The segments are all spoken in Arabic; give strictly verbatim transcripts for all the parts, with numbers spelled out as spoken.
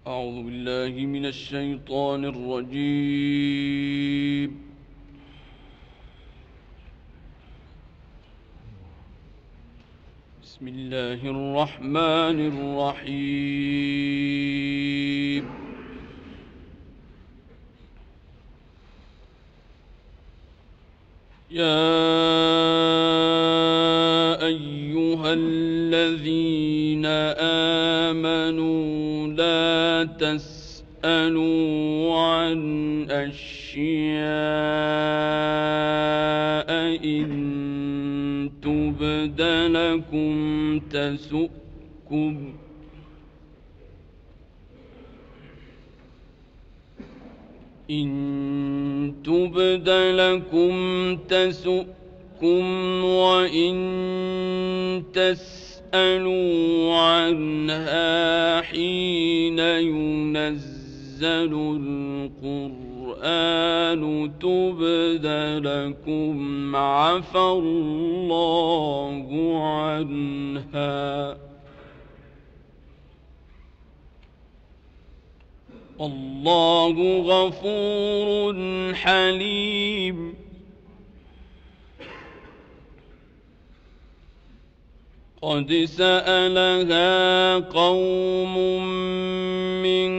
أعوذ بالله من الشيطان الرجيم. بسم الله الرحمن الرحيم. يا أيها الذين آمنوا لا تسألوا عن أشياء إن تبد لكم تسؤكم إن تبد لكم تسؤكم وإن تسألوا عنها حين ينزل القرآن تبد لكم عفى الله عنها والله غفور حليم. قد سألها قوم من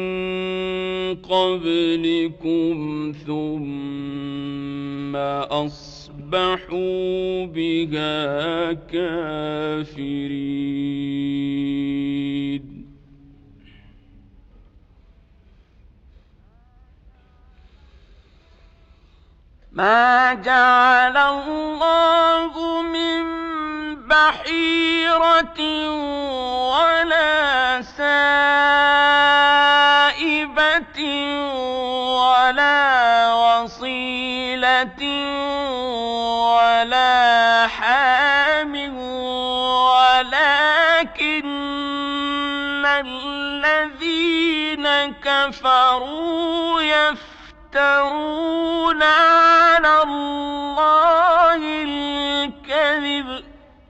قبلكم ثم أصبحوا بها كافرين. ما جعل الله من بحيرة ولا سائبة ولا وصيلة ولا حام ولكن الذين كفروا يفترون على الله الكذب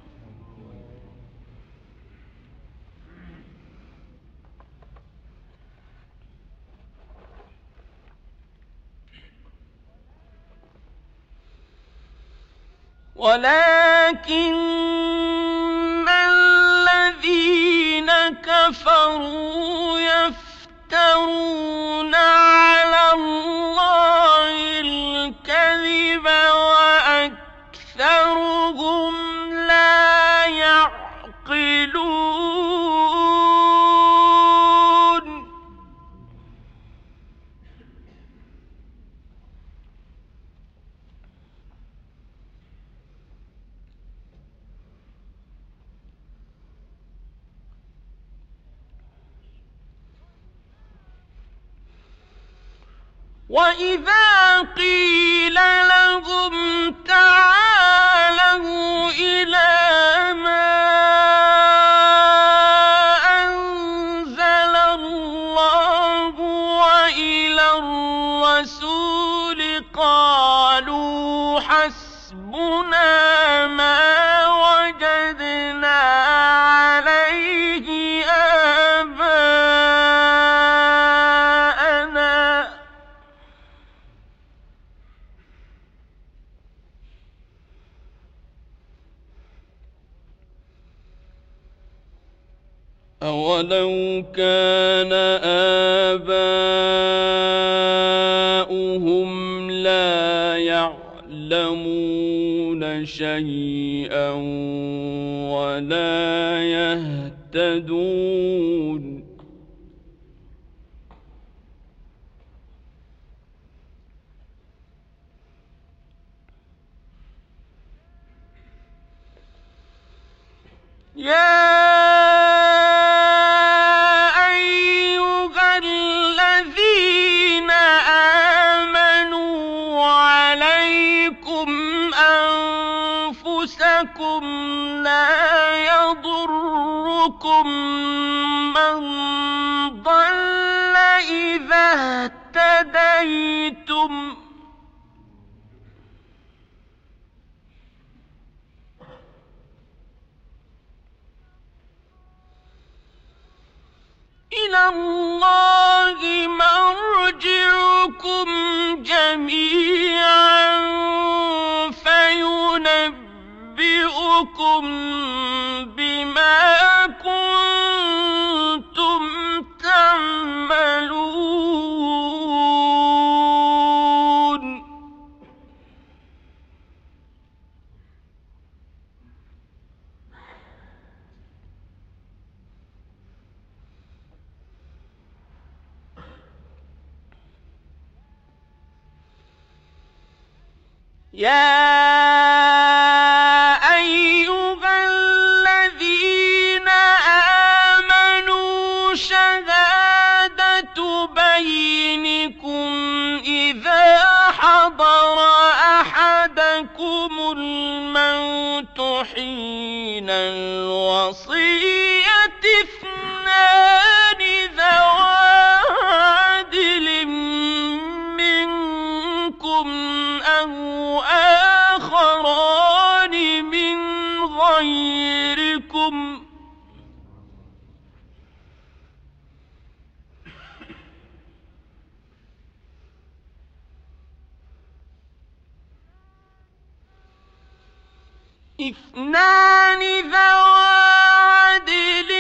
ولكن الذين كفروا يفترون على الله الكذب وأكثرهم لا يعقلون. وإذا قيل لهم تعالوا إلى ما أنزل الله وإلى الرسول قالوا حسبنا ما وجدنا عليه آباءنا أولو كان آباؤهم لا يعلمون شيئا ولا يهتدون. يا أيها الذين آمنوا عليكم أنفسكم لا يضركم من ضل إذا اهتديتم إلى الله جميعا فينبئكم بما كنتم تعملون. يا أيها الذين آمنوا شهادة بينكم إذا حضر أحدكم الموت حين الوصية اثنان ذوى عدل منكم أو آخران من غيركم اثنان ذوى عدل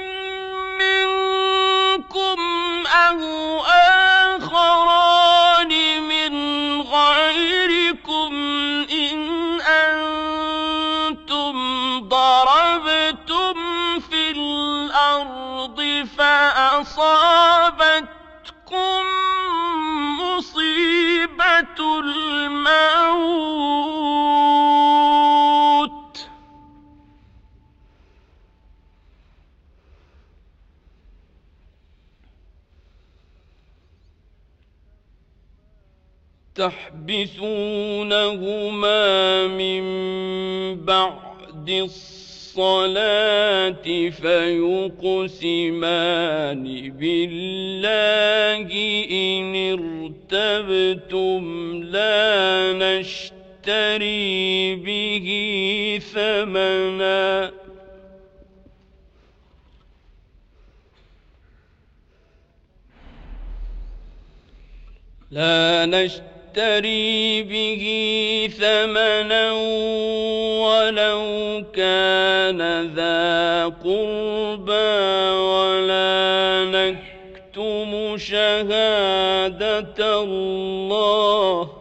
منكم أو آخران من غيركم إن أنتم ضربتم في الأرض فأصابتكم مصيبة الموت تحبسونهما من بعد الصلاة فيقسمان بالله إن ارتبتم لا نشتري به ثمنا لا نشتري به ثمنا ولو كان ذا قربى ولا نكتم شهادة الله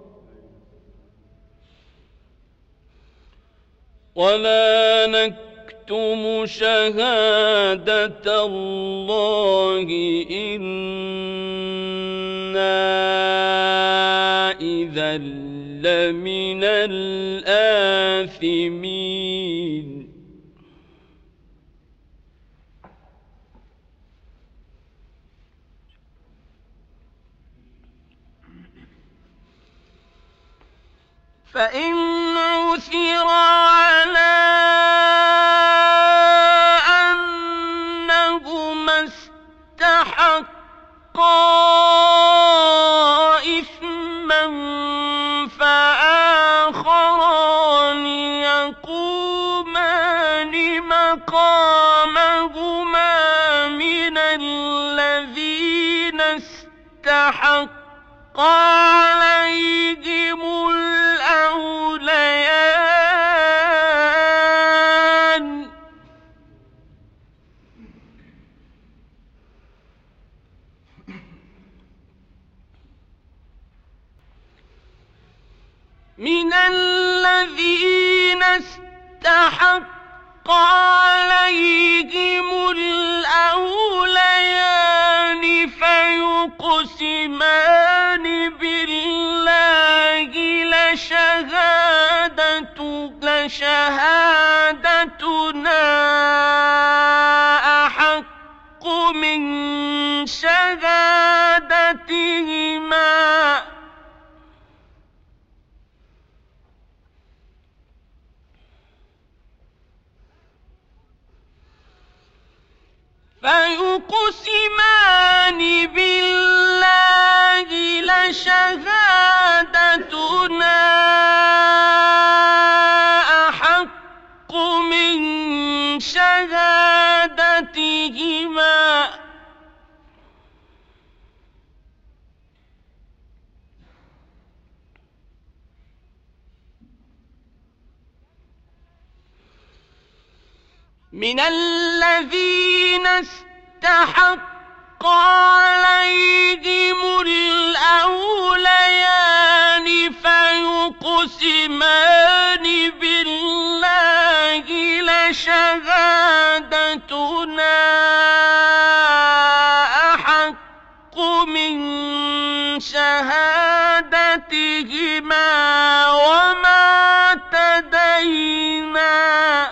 ولا نكتم شهادة الله إنا إذا لمن الآثمين. فإن عثر على أنهما استحقا إثما فآخران يقومان مقامهما من الذين استحق عليهم الأوليان من الذين استحق عليهم الأوليان فيقسمان بالله لشهادة لشهادتنا أحق من شهادتهما فيقسمان بالله لشهادتنا أحق من شهادتهما من الذين استحق عليهم الأوليان فيقسمان بالله لشهادتنا أحق من شهادتهما وما اعتدينا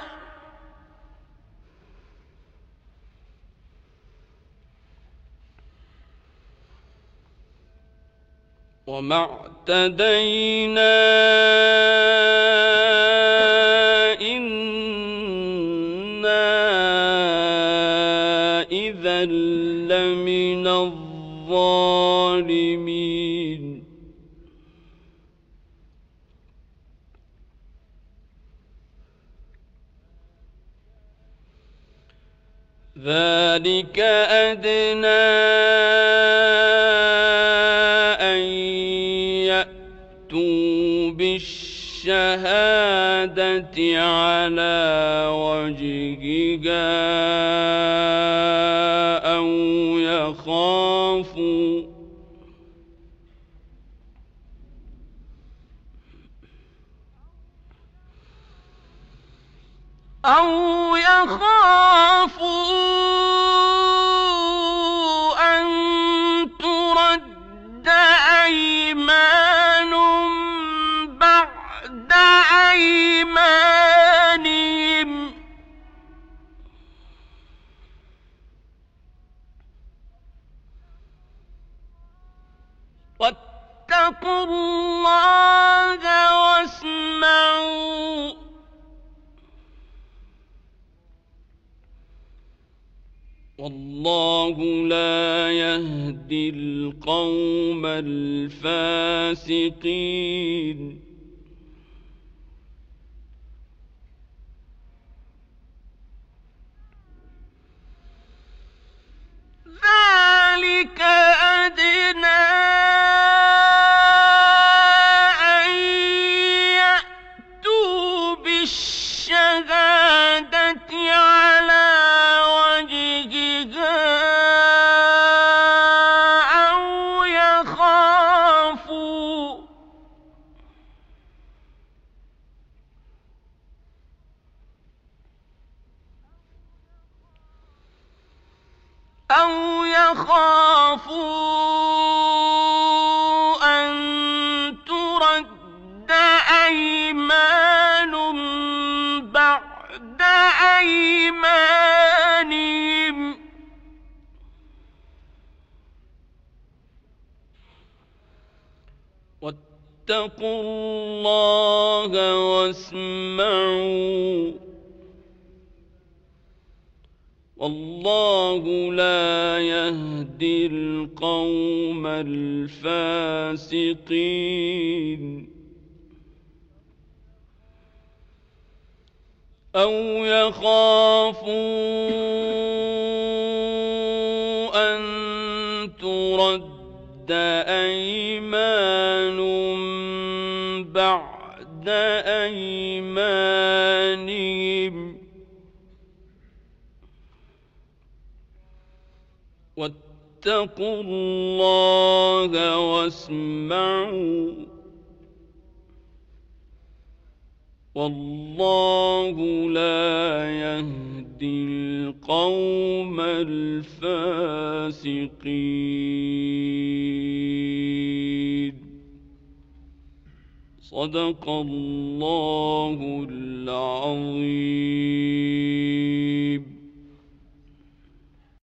وما اعتدينا إنا إذا لمن الظالمين ذلك أدنى أن يأتوا بالشهادة على وجهها أو يخافوا أو يخافوا أن ترد أيمان بعد أيمانهم واتقوا الله واسمعوا والله لا يهدي القوم الفاسقين ذلك أدنى أن يأتوا بالشهادة على وجهها أو يخافوا أو يخافوا أن ترد أيمان بعد أيمانهم واتقوا الله واسمعوا والله لا يهدي القوم الفاسقين أو يخافوا أن ترد أيمان بعد أيمانهم واتقوا الله واسمعوا والله لا يهدي القوم الفاسقين صدق الله العظيم.